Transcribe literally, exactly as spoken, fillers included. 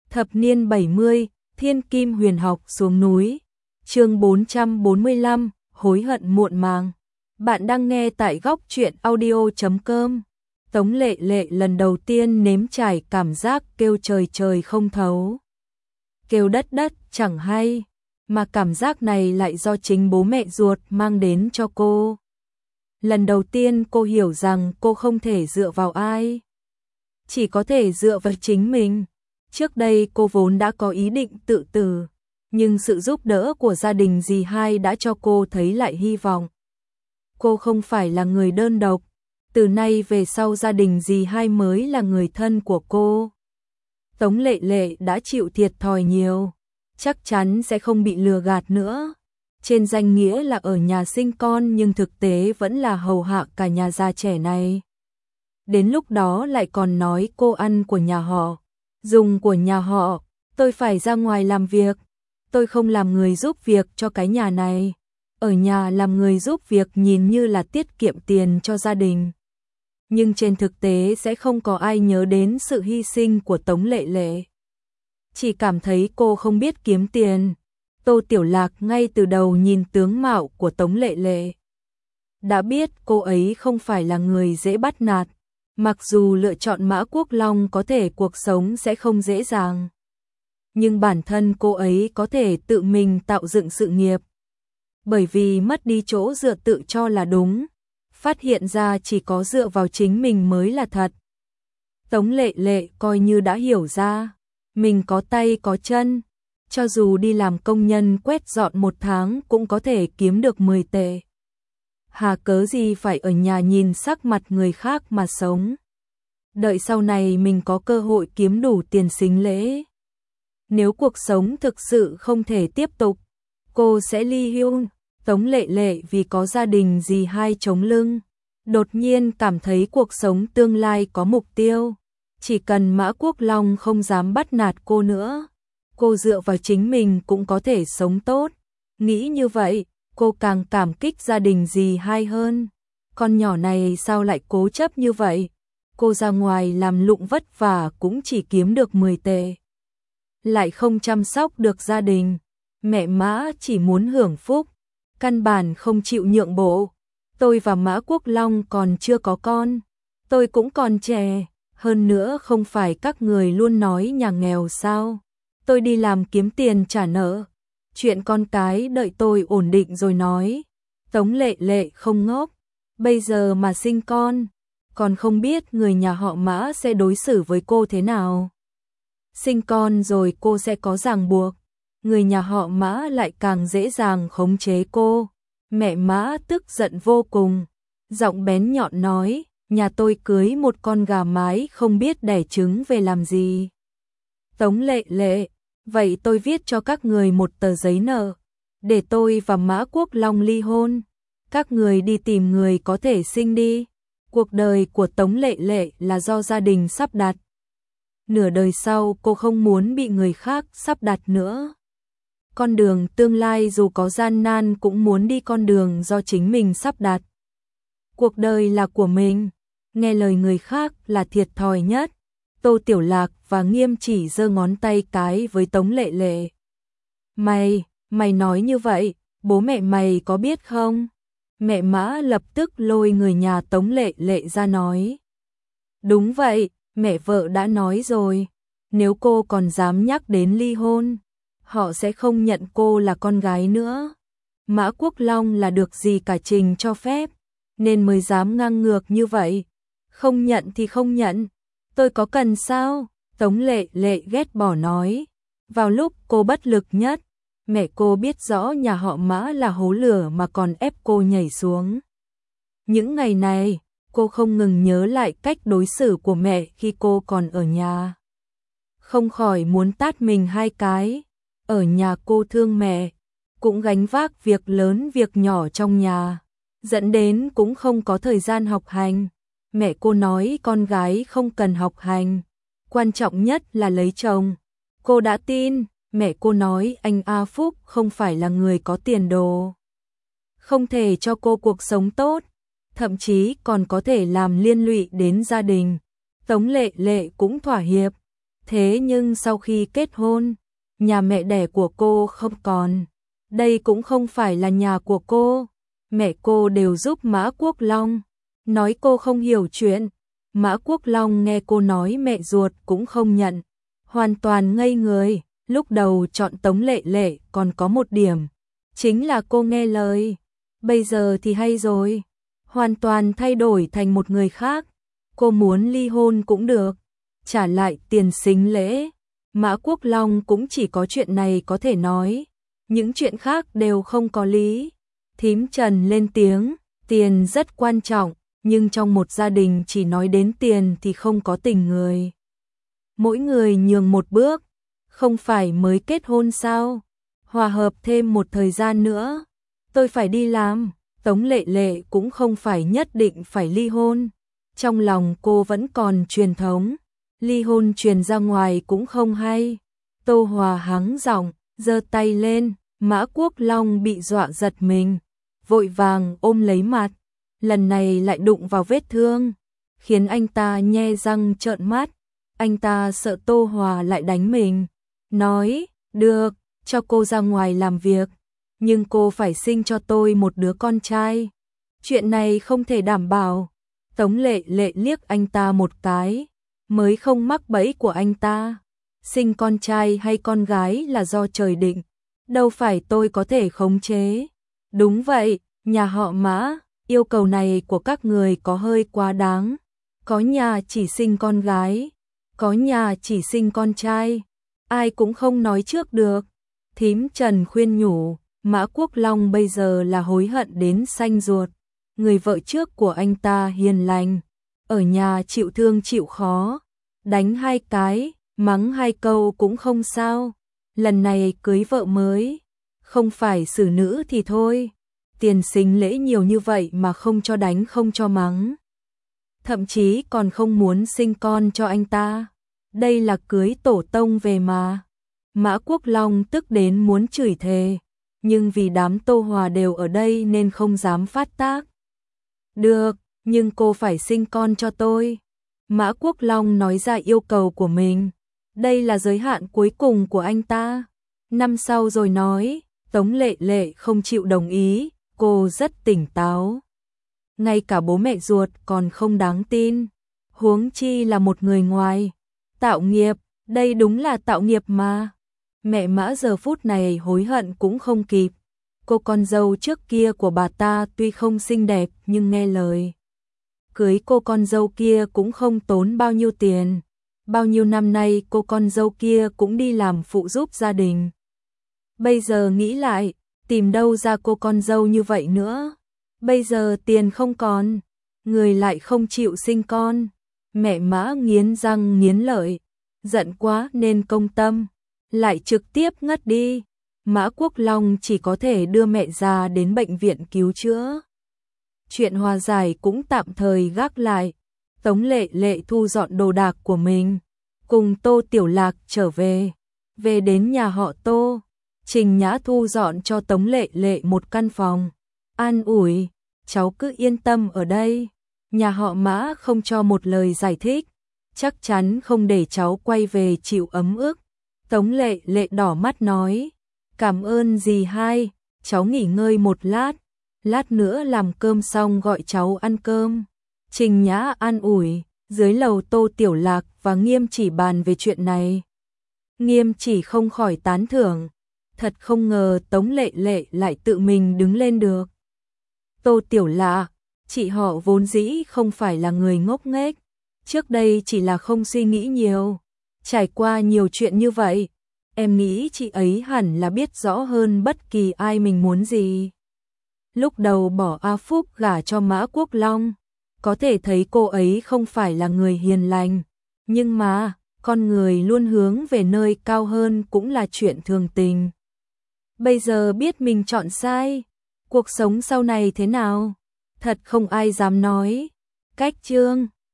Thập niên bảy mươi, Thiên Kim Huyền Học xuống núi. Chương bốn trăm bốn mươi lăm, hối hận muộn màng. Bạn đang nghe tại góc truyện audio chấm com. Tống Lệ Lệ lần đầu tiên nếm trải cảm giác kêu trời trời không thấu, kêu đất đất chẳng hay, mà cảm giác này lại do chính bố mẹ ruột mang đến cho cô. Lần đầu tiên cô hiểu rằng cô không thể dựa vào ai, chỉ có thể dựa vào chính mình. Trước đây cô vốn đã có ý định tự tử, nhưng sự giúp đỡ của gia đình dì hai đã cho cô thấy lại hy vọng. Cô không phải là người đơn độc, từ nay về sau gia đình dì hai mới là người thân của cô. Tống Lệ Lệ đã chịu thiệt thòi nhiều, chắc chắn sẽ không bị lừa gạt nữa. Trên danh nghĩa là ở nhà sinh con nhưng thực tế vẫn là hầu hạ cả nhà già trẻ này. Đến lúc đó lại còn nói cô ăn của nhà họ, dùng của nhà họ, tôi phải ra ngoài làm việc, tôi không làm người giúp việc cho cái nhà này. Ở nhà làm người giúp việc nhìn như là tiết kiệm tiền cho gia đình, nhưng trên thực tế sẽ không có ai nhớ đến sự hy sinh của Tống Lệ Lệ. Chỉ cảm thấy cô không biết kiếm tiền. Tô Tiểu Lạc ngay từ đầu nhìn tướng mạo của Tống Lệ Lệ đã biết cô ấy không phải là người dễ bắt nạt. Mặc dù lựa chọn Mã Quốc Long có thể cuộc sống sẽ không dễ dàng, nhưng bản thân cô ấy có thể tự mình tạo dựng sự nghiệp. Bởi vì mất đi chỗ dựa tự cho là đúng, phát hiện ra chỉ có dựa vào chính mình mới là thật. Tống Lệ Lệ coi như đã hiểu ra, mình có tay có chân, cho dù đi làm công nhân quét dọn một tháng cũng có thể kiếm được mười tệ. Hà cớ gì phải ở nhà nhìn sắc mặt người khác mà sống. Đợi sau này mình có cơ hội kiếm đủ tiền sính lễ. Nếu cuộc sống thực sự không thể tiếp tục, cô sẽ ly hôn. Tống Lệ Lệ vì có gia đình dì hai chống lưng, đột nhiên cảm thấy cuộc sống tương lai có mục tiêu. Chỉ cần Mã Quốc Long không dám bắt nạt cô nữa, cô dựa vào chính mình cũng có thể sống tốt. Nghĩ như vậy, cô càng cảm kích gia đình dì hai hơn. Con nhỏ này sao lại cố chấp như vậy? Cô ra ngoài làm lụng vất vả cũng chỉ kiếm được mười tệ, lại không chăm sóc được gia đình. Mẹ Mã chỉ muốn hưởng phúc, căn bản không chịu nhượng bộ. Tôi và Mã Quốc Long còn chưa có con, tôi cũng còn trẻ, hơn nữa không phải các người luôn nói nhà nghèo sao? Tôi đi làm kiếm tiền trả nợ, chuyện con cái đợi tôi ổn định rồi nói. Tống Lệ Lệ không ngốc, bây giờ mà sinh con, còn không biết người nhà họ Mã sẽ đối xử với cô thế nào. Sinh con rồi cô sẽ có ràng buộc, người nhà họ Mã lại càng dễ dàng khống chế cô. Mẹ Mã tức giận vô cùng, giọng bén nhọn nói, nhà tôi cưới một con gà mái không biết đẻ trứng về làm gì. Tống Lệ Lệ, vậy tôi viết cho các người một tờ giấy nợ, để tôi và Mã Quốc Long ly hôn. Các người đi tìm người có thể sinh đi. Cuộc đời của Tống Lệ Lệ là do gia đình sắp đặt. Nửa đời sau cô không muốn bị người khác sắp đặt nữa. Con đường tương lai dù có gian nan cũng muốn đi con đường do chính mình sắp đặt. Cuộc đời là của mình, nghe lời người khác là thiệt thòi nhất. Tô Tiểu Lạc và Nghiêm Chỉ giơ ngón tay cái với Tống Lệ Lệ. Mày, mày nói như vậy, bố mẹ mày có biết không? Mẹ Mã lập tức lôi người nhà Tống Lệ Lệ ra nói. Đúng vậy, mẹ vợ đã nói rồi, nếu cô còn dám nhắc đến ly hôn, họ sẽ không nhận cô là con gái nữa. Mã Quốc Long là được dì cả Trình cho phép, nên mới dám ngang ngược như vậy. Không nhận thì không nhận, tôi có cần sao? Tống Lệ Lệ ghét bỏ nói. Vào lúc cô bất lực nhất, mẹ cô biết rõ nhà họ Mã là hố lửa mà còn ép cô nhảy xuống. Những ngày này, cô không ngừng nhớ lại cách đối xử của mẹ khi cô còn ở nhà. Không khỏi muốn tát mình hai cái. Ở nhà cô thương mẹ, cũng gánh vác việc lớn việc nhỏ trong nhà, dẫn đến cũng không có thời gian học hành. Mẹ cô nói con gái không cần học hành, quan trọng nhất là lấy chồng. Cô đã tin. Mẹ cô nói anh A Phúc không phải là người có tiền đồ, không thể cho cô cuộc sống tốt, thậm chí còn có thể làm liên lụy đến gia đình. Tống Lệ Lệ cũng thỏa hiệp. Thế nhưng sau khi kết hôn, nhà mẹ đẻ của cô không còn. Đây cũng không phải là nhà của cô. Mẹ cô đều giúp Mã Quốc Long. Nói cô không hiểu chuyện. Mã Quốc Long nghe cô nói mẹ ruột cũng không nhận. Hoàn toàn ngây người. Lúc đầu chọn Tống Lệ Lệ còn có một điểm. Chính là cô nghe lời. Bây giờ thì hay rồi. Hoàn toàn thay đổi thành một người khác. Cô muốn ly hôn cũng được. Trả lại tiền sính lễ. Mã Quốc Long cũng chỉ có chuyện này có thể nói. Những chuyện khác đều không có lý. Thím Trần lên tiếng. Tiền rất quan trọng. Nhưng trong một gia đình chỉ nói đến tiền thì không có tình người. Mỗi người nhường một bước. Không phải mới kết hôn sao? Hòa hợp thêm một thời gian nữa. Tôi phải đi làm. Tống Lệ Lệ cũng không phải nhất định phải ly hôn. Trong lòng cô vẫn còn truyền thống. Ly hôn truyền ra ngoài cũng không hay. Tô Hòa hắng giọng, giơ tay lên. Mã Quốc Long bị dọa giật mình. Vội vàng ôm lấy mặt. Lần này lại đụng vào vết thương. Khiến anh ta nhe răng trợn mắt. Anh ta sợ Tô Hòa lại đánh mình. Nói, được, cho cô ra ngoài làm việc. Nhưng cô phải sinh cho tôi một đứa con trai. Chuyện này không thể đảm bảo. Tống Lệ Lệ liếc anh ta một cái. Mới không mắc bẫy của anh ta. Sinh con trai hay con gái là do trời định. Đâu phải tôi có thể khống chế. Đúng vậy, nhà họ Mã, yêu cầu này của các người có hơi quá đáng. Có nhà chỉ sinh con gái. Có nhà chỉ sinh con trai. Ai cũng không nói trước được. Thím Trần khuyên nhủ. Mã Quốc Long bây giờ là hối hận đến xanh ruột. Người vợ trước của anh ta hiền lành. Ở nhà chịu thương chịu khó. Đánh hai cái, mắng hai câu cũng không sao. Lần này cưới vợ mới. Không phải xử nữ thì thôi. Tiền sính lễ nhiều như vậy mà không cho đánh không cho mắng. Thậm chí còn không muốn sinh con cho anh ta. Đây là cưới tổ tông về mà. Mã Quốc Long tức đến muốn chửi thề. Nhưng vì đám Tô Hòa đều ở đây nên không dám phát tác. Được, nhưng cô phải sinh con cho tôi. Mã Quốc Long nói ra yêu cầu của mình. Đây là giới hạn cuối cùng của anh ta. Năm sau rồi nói, Tống Lệ Lệ không chịu đồng ý, cô rất tỉnh táo. Ngay cả bố mẹ ruột còn không đáng tin. Huống chi là một người ngoài. Tạo nghiệp, đây đúng là tạo nghiệp mà. Mẹ Mã giờ phút này hối hận cũng không kịp. Cô con dâu trước kia của bà ta tuy không xinh đẹp nhưng nghe lời. Cưới cô con dâu kia cũng không tốn bao nhiêu tiền. Bao nhiêu năm nay cô con dâu kia cũng đi làm phụ giúp gia đình. Bây giờ nghĩ lại, tìm đâu ra cô con dâu như vậy nữa. Bây giờ tiền không còn, người lại không chịu sinh con. Mẹ Mã nghiến răng nghiến lợi, giận quá nên công tâm, lại trực tiếp ngất đi. Mã Quốc Long chỉ có thể đưa mẹ già đến bệnh viện cứu chữa. Chuyện hòa giải cũng tạm thời gác lại. Tống Lệ Lệ thu dọn đồ đạc của mình, cùng Tô Tiểu Lạc trở về. Về đến nhà họ Tô, Trình Nhã thu dọn cho Tống Lệ Lệ một căn phòng. An ủi, cháu cứ yên tâm ở đây. Nhà họ Mã không cho một lời giải thích, chắc chắn không để cháu quay về chịu ấm ức. Tống Lệ Lệ đỏ mắt nói, cảm ơn dì hai, cháu nghỉ ngơi một lát, lát nữa làm cơm xong gọi cháu ăn cơm. Trình Nhã an ủi, dưới lầu Tô Tiểu Lạc và Nghiêm Chỉ bàn về chuyện này. Nghiêm Chỉ không khỏi tán thưởng, thật không ngờ Tống Lệ Lệ lại tự mình đứng lên được. Tô Tiểu Lạc, chị họ vốn dĩ không phải là người ngốc nghếch, trước đây chỉ là không suy nghĩ nhiều. Trải qua nhiều chuyện như vậy, em nghĩ chị ấy hẳn là biết rõ hơn bất kỳ ai mình muốn gì. Lúc đầu bỏ A Phúc gả cho Mã Quốc Long, có thể thấy cô ấy không phải là người hiền lành, nhưng mà con người luôn hướng về nơi cao hơn cũng là chuyện thường tình. Bây giờ biết mình chọn sai, cuộc sống sau này thế nào, thật không ai dám nói. Cách chương